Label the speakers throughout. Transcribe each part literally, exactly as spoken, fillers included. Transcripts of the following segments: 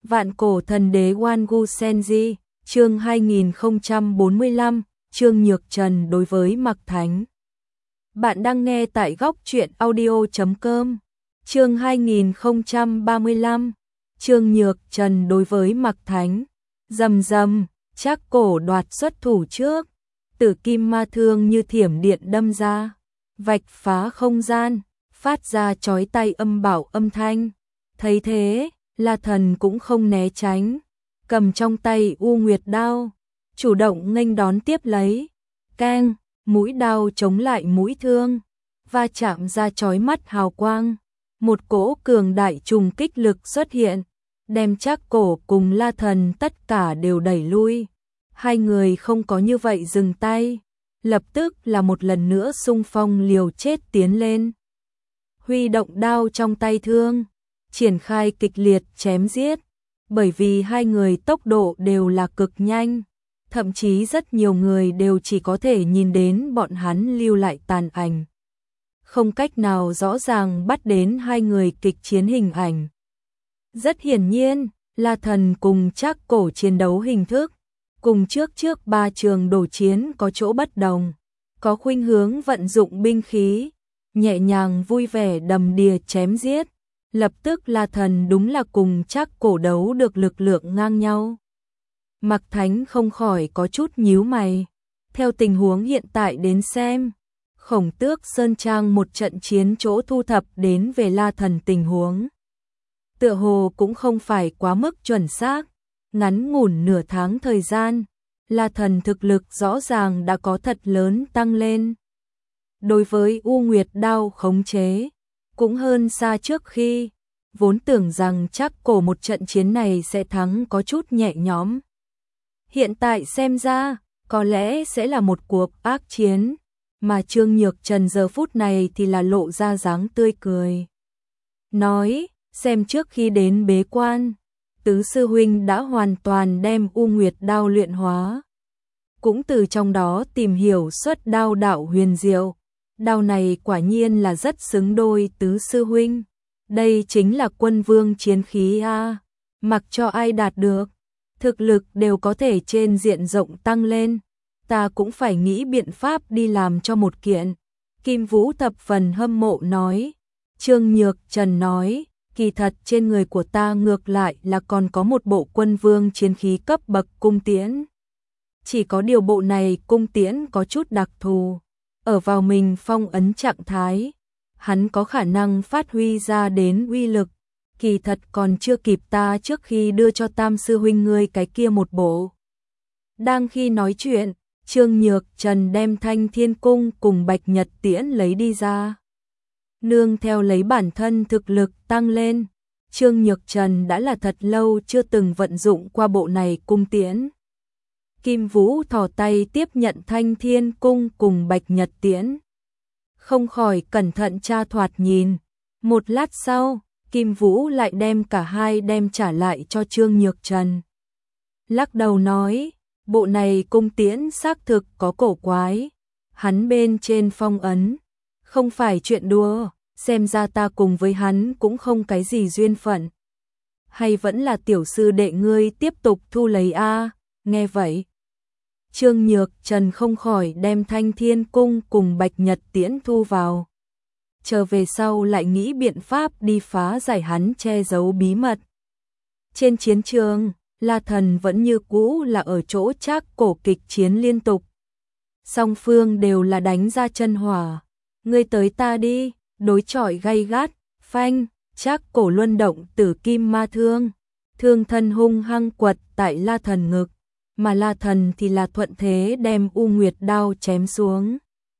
Speaker 1: Vạn cổ thần đế Wangu Senji, chương hai nghìn không trăm bốn mươi lăm, Trương Nhược Trần đối với Mạc Thánh. Bạn đang nghe tại góc truyện audio chấm com. Chương hai nghìn không trăm ba mươi lăm, Trương Nhược Trần đối với Mạc Thánh. Rầm rầm, Trác Cổ đoạt xuất thủ trước, Tử Kim Ma Thương như thiểm điện đâm ra, vạch phá không gian, phát ra chói tai âm bảo âm thanh. Thấy thế, La Thần cũng không né tránh, cầm trong tay U Nguyệt đao, chủ động nghênh đón tiếp lấy. Keng, mũi đao chống lại mũi thương, va chạm ra chói mắt hào quang, một cỗ cường đại trùng kích lực xuất hiện, đem Trác Cổ cùng La Thần tất cả đều đẩy lui. Hai người không có như vậy dừng tay, lập tức là một lần nữa xung phong liều chết tiến lên. Huy động đao trong tay thương, triển khai kịch liệt chém giết, bởi vì hai người tốc độ đều là cực nhanh, thậm chí rất nhiều người đều chỉ có thể nhìn đến bọn hắn lưu lại tàn ảnh, không cách nào rõ ràng bắt đến hai người kịch chiến hình ảnh. Rất hiển nhiên, La Thần cùng Trác Cổ chiến đấu hình thức, cùng trước trước ba trường đổ chiến có chỗ bất đồng, có khuynh hướng vận dụng binh khí, nhẹ nhàng vui vẻ đầm đìa chém giết. Lập tức La Thần đúng là cùng Trác Cổ đấu được lực lượng ngang nhau. Mạc Thánh không khỏi có chút nhíu mày. Theo tình huống hiện tại đến xem, Khổng Tước Sơn Trang một trận chiến chỗ thu thập đến về La Thần tình huống, tựa hồ cũng không phải quá mức chuẩn xác. Ngắn ngủn nửa tháng thời gian, La Thần thực lực rõ ràng đã có thật lớn tăng lên. Đối với U Nguyệt đao khống chế, cũng hơn xa trước khi, vốn tưởng rằng Trác Cổ một trận chiến này sẽ thắng có chút nhẹ nhõm. Hiện tại xem ra, có lẽ sẽ là một cuộc ác chiến, mà Trương Nhược Trần giờ phút này thì là lộ ra dáng tươi cười. Nói, xem trước khi đến bế quan, Tứ Sư Huynh đã hoàn toàn đem U Nguyệt đao luyện hóa. Cũng từ trong đó tìm hiểu xuất đao đạo huyền diệu. Đao này quả nhiên là rất xứng đôi Tứ Sư Huynh. Đây chính là quân vương chiến khí a, mặc cho ai đạt được, thực lực đều có thể trên diện rộng tăng lên. Ta cũng phải nghĩ biện pháp đi làm cho một kiện. Kim Vũ thập phần hâm mộ nói. Trương Nhược Trần nói, kỳ thật trên người của ta ngược lại là còn có một bộ quân vương chiến khí cấp bậc cung tiễn. Chỉ có điều bộ này cung tiễn có chút đặc thù. Ở vào mình phong ấn trạng thái, hắn có khả năng phát huy ra đến uy lực, kỳ thật còn chưa kịp ta trước khi đưa cho Tam Sư Huynh ngươi cái kia một bộ. Đang khi nói chuyện, Trương Nhược Trần đem Thanh Thiên Cung cùng Bạch Nhật Tiễn lấy đi ra. Nương theo lấy bản thân thực lực tăng lên, Trương Nhược Trần đã là thật lâu chưa từng vận dụng qua bộ này cung tiễn. Kim Vũ thò tay tiếp nhận Thanh Thiên Cung cùng Bạch Nhật Tiễn, không khỏi cẩn thận tra thoạt nhìn. Một lát sau, Kim Vũ lại đem cả hai đem trả lại cho Trương Nhược Trần. Lắc đầu nói, bộ này cung tiễn xác thực có cổ quái, hắn bên trên phong ấn, không phải chuyện đùa, xem ra ta cùng với hắn cũng không cái gì duyên phận. Hay vẫn là tiểu sư đệ ngươi tiếp tục thu lấy a? Nghe vậy, Trương Nhược Trần không khỏi đem Thanh Thiên Cung cùng Bạch Nhật Tiễn thu vào. Trở về sau lại nghĩ biện pháp đi phá giải hắn che giấu bí mật. Trên chiến trường, La Thần vẫn như cũ là ở chỗ Trác Cổ kịch chiến liên tục. Song phương đều là đánh ra chân hỏa. Ngươi tới ta đi, đối chọi gay gắt, phanh, Trác Cổ luân động Tử Kim Ma Thương. Thương thân hung hăng quật tại La Thần ngực, mà La Thần thì là thuận thế đem U Nguyệt đao chém xuống.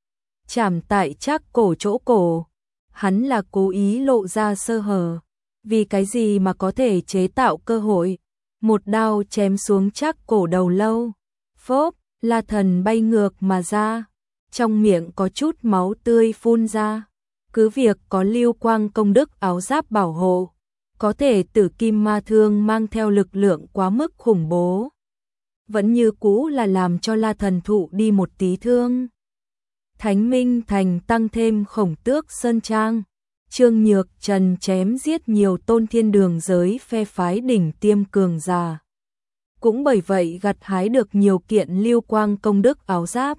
Speaker 1: Chảm tại Trác Cổ chỗ cổ, hắn là cố ý lộ ra sơ hở. Vì cái gì mà có thể chế tạo cơ hội, một đao chém xuống Trác Cổ đầu lâu. Phốp, La Thần bay ngược mà ra, trong miệng có chút máu tươi phun ra. Cứ việc có lưu quang công đức áo giáp bảo hộ, có thể Tử Kim Ma Thương mang theo lực lượng quá mức khủng bố, vẫn như cũ là làm cho La Thần thụ đi một tí thương. Thánh Minh Thành tăng thêm Khổng Tước Sơn Trang, Trương Nhược Trần chém giết nhiều tôn thiên đường giới phe phái đỉnh tiêm cường giả. Cũng bởi vậy gặt hái được nhiều kiện lưu quang công đức áo giáp.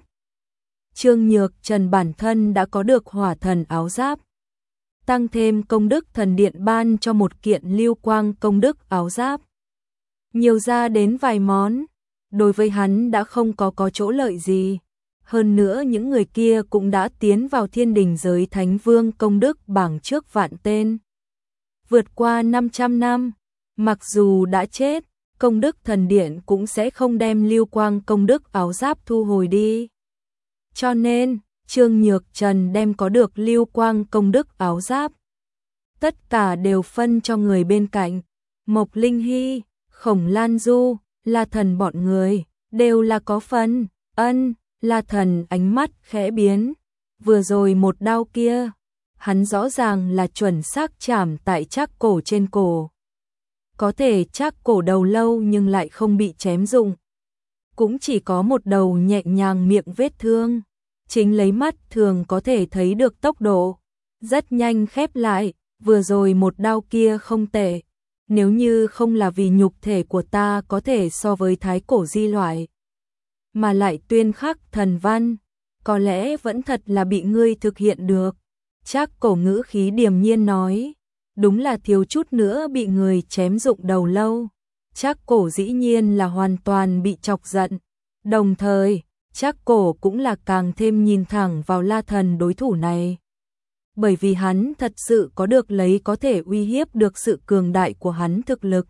Speaker 1: Trương Nhược Trần bản thân đã có được hỏa thần áo giáp. Tăng thêm công đức thần điện ban cho một kiện lưu quang công đức áo giáp. Nhiều ra đến vài món, đối với hắn đã không có có chỗ lợi gì. Hơn nữa những người kia cũng đã tiến vào thiên đình giới thánh vương công đức bảng trước vạn tên. Vượt qua năm trăm năm, mặc dù đã chết, công đức thần điện cũng sẽ không đem lưu quang công đức áo giáp thu hồi đi. Cho nên, Trương Nhược Trần đem có được lưu quang công đức áo giáp. Tất cả đều phân cho người bên cạnh. Mộc Linh Hy, Khổng Lan Du, La Thần bọn người, đều là có phần. Ân, La Thần ánh mắt khẽ biến. Vừa rồi một đao kia, hắn rõ ràng là chuẩn xác chạm tại Trác Cổ trên cổ. Có thể Trác Cổ đầu lâu nhưng lại không bị chém rụng. Cũng chỉ có một đầu nhẹ nhàng miệng vết thương. Chính lấy mắt thường có thể thấy được tốc độ. Rất nhanh khép lại, vừa rồi một đao kia không tệ. Nếu như không là vì nhục thể của ta có thể so với thái cổ di loại, mà lại tuyên khắc thần văn, có lẽ vẫn thật là bị ngươi thực hiện được. Trác Cổ ngữ khí điềm nhiên nói, đúng là thiếu chút nữa bị người chém rụng đầu lâu. Trác Cổ dĩ nhiên là hoàn toàn bị chọc giận. Đồng thời, Trác Cổ cũng là càng thêm nhìn thẳng vào La Thần đối thủ này. Bởi vì hắn thật sự có được lấy có thể uy hiếp được sự cường đại của hắn thực lực.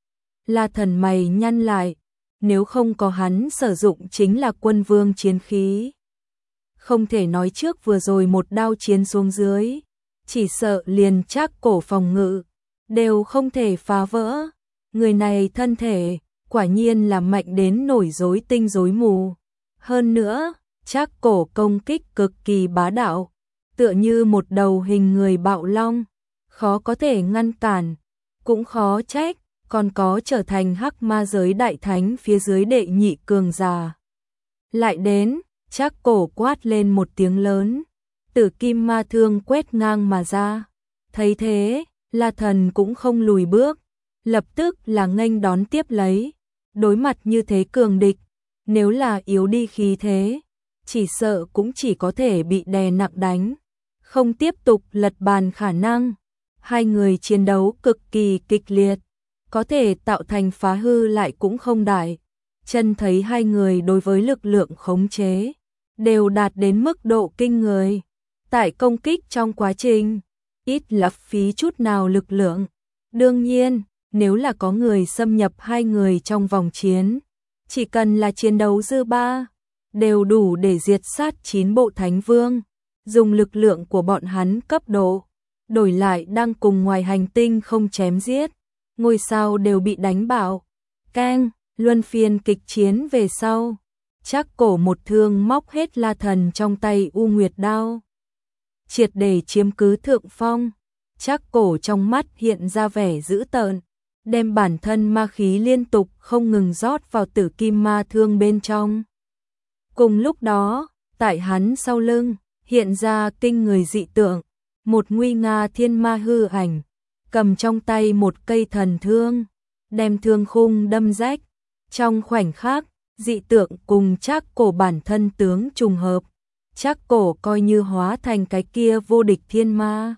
Speaker 1: La Thần mày nhăn lại, nếu không có hắn sử dụng chính là quân vương chiến khí. Không thể nói trước vừa rồi một đao chiến xuống dưới, chỉ sợ liền Trác Cổ phòng ngự đều không thể phá vỡ. Người này thân thể quả nhiên là mạnh đến nổi rối tinh rối mù. Hơn nữa, Trác Cổ công kích cực kỳ bá đạo, tựa như một đầu hình người bạo long, khó có thể ngăn cản, cũng khó trách, còn có trở thành hắc ma giới đại thánh phía dưới đệ nhị cường giả. Lại đến, Trác Cổ quát lên một tiếng lớn, tử kim ma thương quét ngang mà ra. Thấy thế, La Thần cũng không lùi bước, lập tức là nghênh đón tiếp lấy. Đối mặt như thế cường địch, nếu là yếu đi khí thế, chỉ sợ cũng chỉ có thể bị đè nặng đánh, không tiếp tục lật bàn khả năng. Hai người chiến đấu cực kỳ kịch liệt, có thể tạo thành phá hư lại cũng không đại. Chân thấy hai người đối với lực lượng khống chế đều đạt đến mức độ kinh người. Tại công kích trong quá trình, ít lãng phí chút nào lực lượng. Đương nhiên, nếu là có người xâm nhập hai người trong vòng chiến, chỉ cần là chiến đấu dư ba, đều đủ để diệt sát chín bộ thánh vương. Dùng lực lượng của bọn hắn cấp độ, đổi lại đang cùng ngoài hành tinh không chém giết, ngôi sao đều bị đánh bạo. Keng, luân phiên kịch chiến về sau, Trác Cổ một thương móc hết La Thần trong tay U Nguyệt đao, triệt để chiếm cứ thượng phong. Trác Cổ trong mắt hiện ra vẻ dữ tợn, đem bản thân ma khí liên tục không ngừng rót vào tử kim ma thương bên trong. Cùng lúc đó, tại hắn sau lưng, hiện ra kinh người dị tượng, một nguy nga thiên ma hư ảnh, cầm trong tay một cây thần thương, đem thương khung đâm rách. Trong khoảnh khắc, dị tượng cùng Trác Cổ bản thân tướng trùng hợp, Trác Cổ coi như hóa thành cái kia vô địch thiên ma.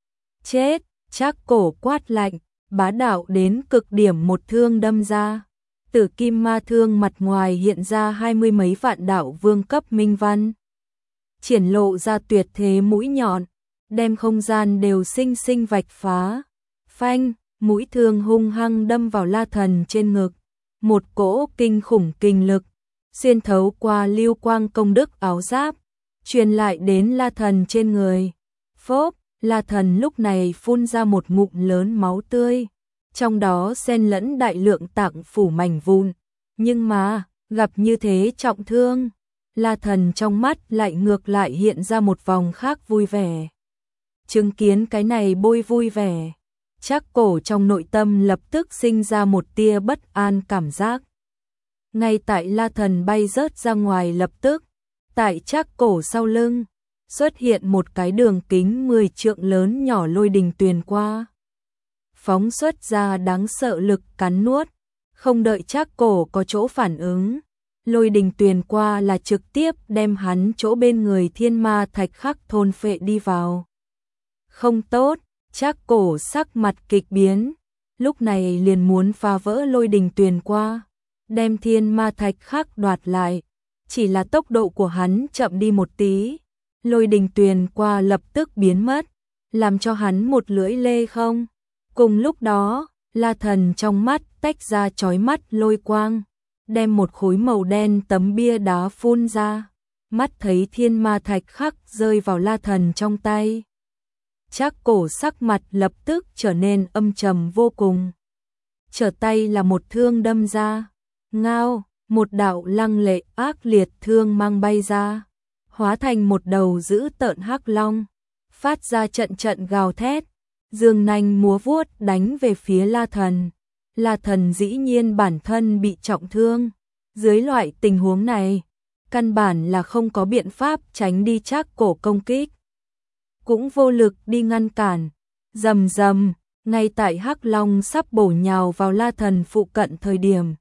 Speaker 1: Chết, Trác Cổ quát lạnh, bá đạo đến cực điểm một thương đâm ra. Tử kim ma thương mặt ngoài hiện ra hai mươi mấy vạn đạo vương cấp minh văn, triển lộ ra tuyệt thế mũi nhọn, đem không gian đều sinh sinh vạch phá. Phanh, mũi thương hung hăng đâm vào La Thần trên ngực, một cỗ kinh khủng kinh lực xuyên thấu qua lưu quang công đức áo giáp, truyền lại đến La Thần trên người. Phốp, La Thần lúc này phun ra một ngụm lớn máu tươi, trong đó xen lẫn đại lượng tạng phủ mảnh vụn. Nhưng mà, gặp như thế trọng thương, La Thần trong mắt lại ngược lại hiện ra một vòng khác vui vẻ. Chứng kiến cái này bôi vui vẻ, Trác Cổ trong nội tâm lập tức sinh ra một tia bất an cảm giác. Ngay tại La Thần bay rớt ra ngoài lập tức, tại Trác Cổ sau lưng, xuất hiện một cái đường kính mười trượng lớn nhỏ lôi đình tuyền qua. Phóng xuất ra đáng sợ lực cắn nuốt, không đợi Trác Cổ có chỗ phản ứng. Lôi đình tuyền qua là trực tiếp đem hắn chỗ bên người thiên ma thạch khắc thôn phệ đi vào. Không tốt, Trác Cổ sắc mặt kịch biến, lúc này liền muốn phá vỡ lôi đình tuyền qua, đem thiên ma thạch khắc đoạt lại. Chỉ là tốc độ của hắn chậm đi một tí, lôi đình tuyền qua lập tức biến mất, làm cho hắn một lưỡi lê không. Cùng lúc đó, La Thần trong mắt tách ra chói mắt lôi quang, đem một khối màu đen tấm bia đá phun ra, mắt thấy thiên ma thạch khắc rơi vào La Thần trong tay. Trác Cổ sắc mặt lập tức trở nên âm trầm vô cùng. Trở tay là một thương đâm ra, ngao, một đạo lăng lệ ác liệt thương mang bay ra, hóa thành một đầu dữ tợn hắc long, phát ra trận trận gào thét, dương nanh múa vuốt đánh về phía La Thần. La Thần dĩ nhiên bản thân bị trọng thương, dưới loại tình huống này, căn bản là không có biện pháp tránh đi Trác Cổ công kích, cũng vô lực đi ngăn cản. Rầm rầm, ngay tại hắc long sắp bổ nhào vào La Thần phụ cận thời điểm,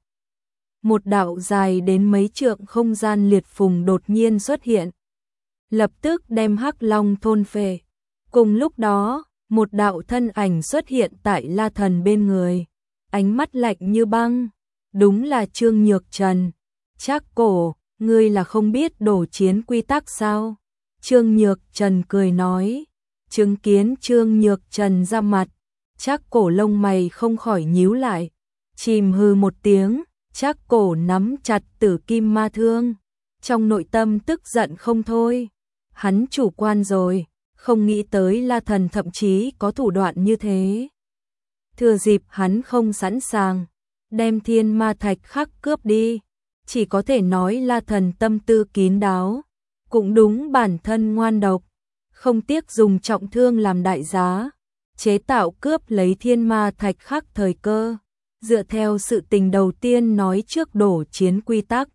Speaker 1: một đạo dài đến mấy trượng không gian liệt phùng đột nhiên xuất hiện, lập tức đem hắc long thôn phệ. Cùng lúc đó, một đạo thân ảnh xuất hiện tại La Thần bên người, ánh mắt lạnh như băng, đúng là Trương Nhược Trần. Trác Cổ, ngươi là không biết đổ chiến quy tắc sao? Trương Nhược Trần cười nói. Chứng kiến Trương Nhược Trần ra mặt, Trác Cổ lông mày không khỏi nhíu lại, chìm hừ một tiếng. Trác Cổ nắm chặt tử kim ma thương, trong nội tâm tức giận không thôi. Hắn chủ quan rồi, không nghĩ tới La Thần thậm chí có thủ đoạn như thế. Thừa dịp hắn không sẵn sàng, đem thiên ma thạch khắc cướp đi, chỉ có thể nói La Thần tâm tư kín đáo, cũng đúng bản thân ngoan độc, không tiếc dùng trọng thương làm đại giá, chế tạo cướp lấy thiên ma thạch khắc thời cơ. Dựa theo sự tình đầu tiên nói trước đổ chiến quy tắc,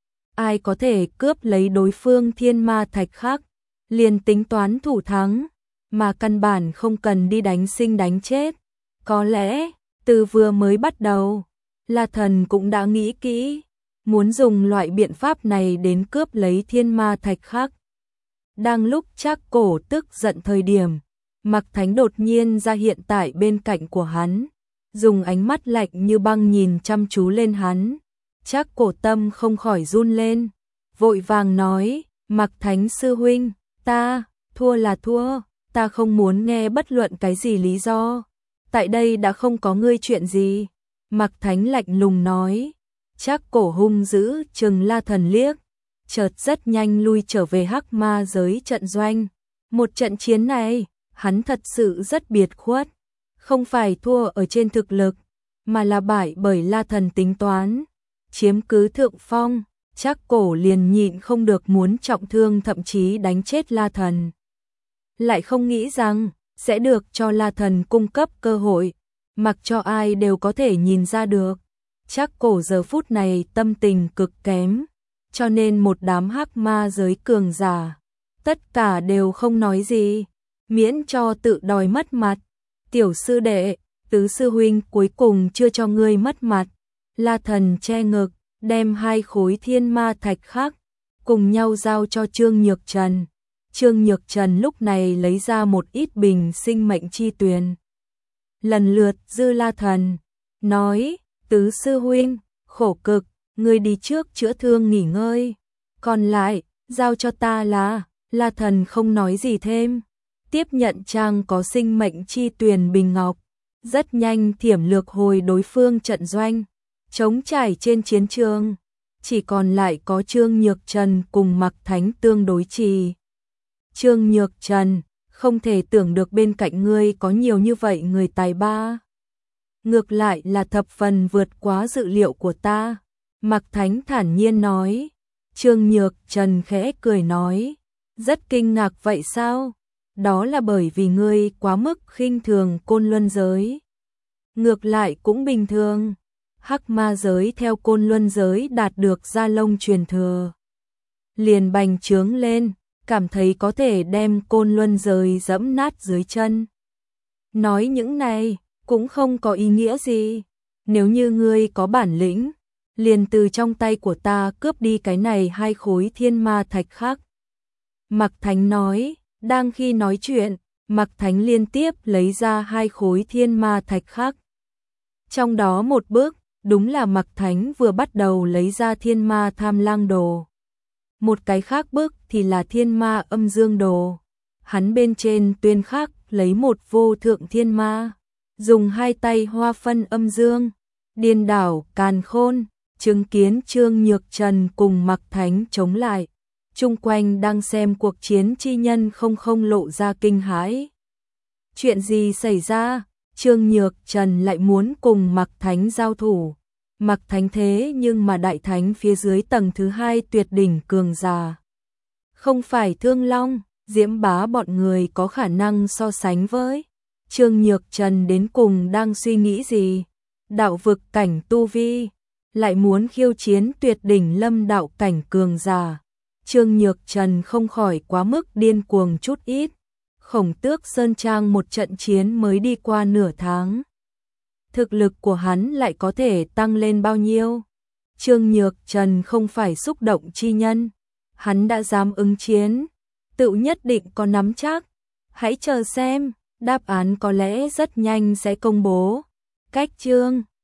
Speaker 1: ai có thể cướp lấy đối phương thiên ma thạch khắc, liền tính toán thủ thắng, mà căn bản không cần đi đánh sinh đánh chết. Có lẽ, từ vừa mới bắt đầu, La Thần cũng đã nghĩ kỹ, muốn dùng loại biện pháp này đến cướp lấy thiên ma thạch khắc. Đang lúc Trác Cổ tức giận thời điểm, Mạc Thánh đột nhiên ra hiện tại bên cạnh của hắn, dùng ánh mắt lạnh như băng nhìn chăm chú lên hắn. Trác Cổ tâm không khỏi run lên, vội vàng nói, Mạc Thánh sư huynh, ta, thua là thua, ta không muốn nghe bất luận cái gì lý do, tại đây đã không có ngươi chuyện gì. Mạc Thánh lạnh lùng nói. Trác Cổ hung dữ trừng La Thần liếc, chợt rất nhanh lui trở về hắc ma giới trận doanh. Một trận chiến này, hắn thật sự rất biệt khuất, không phải thua ở trên thực lực, mà là bại bởi La Thần tính toán, chiếm cứ thượng phong. Trác Cổ liền nhịn không được muốn trọng thương, thậm chí đánh chết La Thần. Lại không nghĩ rằng sẽ được cho La Thần cung cấp cơ hội, mặc cho ai đều có thể nhìn ra được. Trác Cổ giờ phút này tâm tình cực kém, cho nên một đám hắc ma giới cường giả, tất cả đều không nói gì, miễn cho tự đòi mất mặt. Tiểu sư đệ, tứ sư huynh cuối cùng chưa cho ngươi mất mặt. La Thần che ngực, đem hai khối thiên ma thạch khắc cùng nhau giao cho Trương Nhược Trần. Trương Nhược Trần lúc này lấy ra một ít bình sinh mệnh chi tuyền, lần lượt dư La Thần, nói, tứ sư huynh, khổ cực, ngươi đi trước chữa thương nghỉ ngơi, còn lại, giao cho ta là. La Thần không nói gì thêm, tiếp nhận trang có sinh mệnh chi tuyền bình ngọc, rất nhanh thiểm lược hồi đối phương trận doanh, trống trải trên chiến trường, chỉ còn lại có Trương Nhược Trần cùng Mạc Thánh tương đối trì. Trương Nhược Trần, không thể tưởng được bên cạnh ngươi có nhiều như vậy người tài ba. Ngược lại là thập phần vượt quá dự liệu của ta. Mạc Thánh thản nhiên nói. Trương Nhược Trần khẽ cười nói, rất kinh ngạc vậy sao? Đó là bởi vì ngươi quá mức khinh thường Côn Luân giới. Ngược lại cũng bình thường, hắc ma giới theo Côn Luân giới đạt được Gia Long truyền thừa, liền bành trướng lên, cảm thấy có thể đem Côn Luân rời dẫm nát dưới chân. Nói những này cũng không có ý nghĩa gì, nếu như ngươi có bản lĩnh, liền từ trong tay của ta cướp đi cái này hai khối thiên ma thạch khác. Mạc Thánh nói, đang khi nói chuyện, Mạc Thánh liên tiếp lấy ra hai khối thiên ma thạch khác. Trong đó một bước, đúng là Mạc Thánh vừa bắt đầu lấy ra thiên ma tham lang đồ. Một cái khác bước thì là thiên ma âm dương đồ. Hắn bên trên tuyên khắc lấy một vô thượng thiên ma, dùng hai tay hoa phân âm dương, điên đảo càn khôn, chứng kiến Trương Nhược Trần cùng Mạc Thánh chống lại. Chung quanh đang xem cuộc chiến chi nhân không không lộ ra kinh hãi. Chuyện gì xảy ra? Trương Nhược Trần lại muốn cùng Mạc Thánh giao thủ. Mạc Thánh thế nhưng mà đại thánh phía dưới tầng thứ hai tuyệt đỉnh cường giả. Không phải Thương Long, Diễm Bá bọn người có khả năng so sánh với. Trương Nhược Trần đến cùng đang suy nghĩ gì? Đạo vực cảnh tu vi, lại muốn khiêu chiến tuyệt đỉnh lâm đạo cảnh cường giả. Trương Nhược Trần không khỏi quá mức điên cuồng chút ít. Khổng Tước Sơn Trang một trận chiến mới đi qua nửa tháng. Thực lực của hắn lại có thể tăng lên bao nhiêu? Trương Nhược Trần không phải xúc động chi nhân. Hắn đã dám ứng chiến, tự nhất định có nắm chắc. Hãy chờ xem, đáp án có lẽ rất nhanh sẽ công bố. Cách chương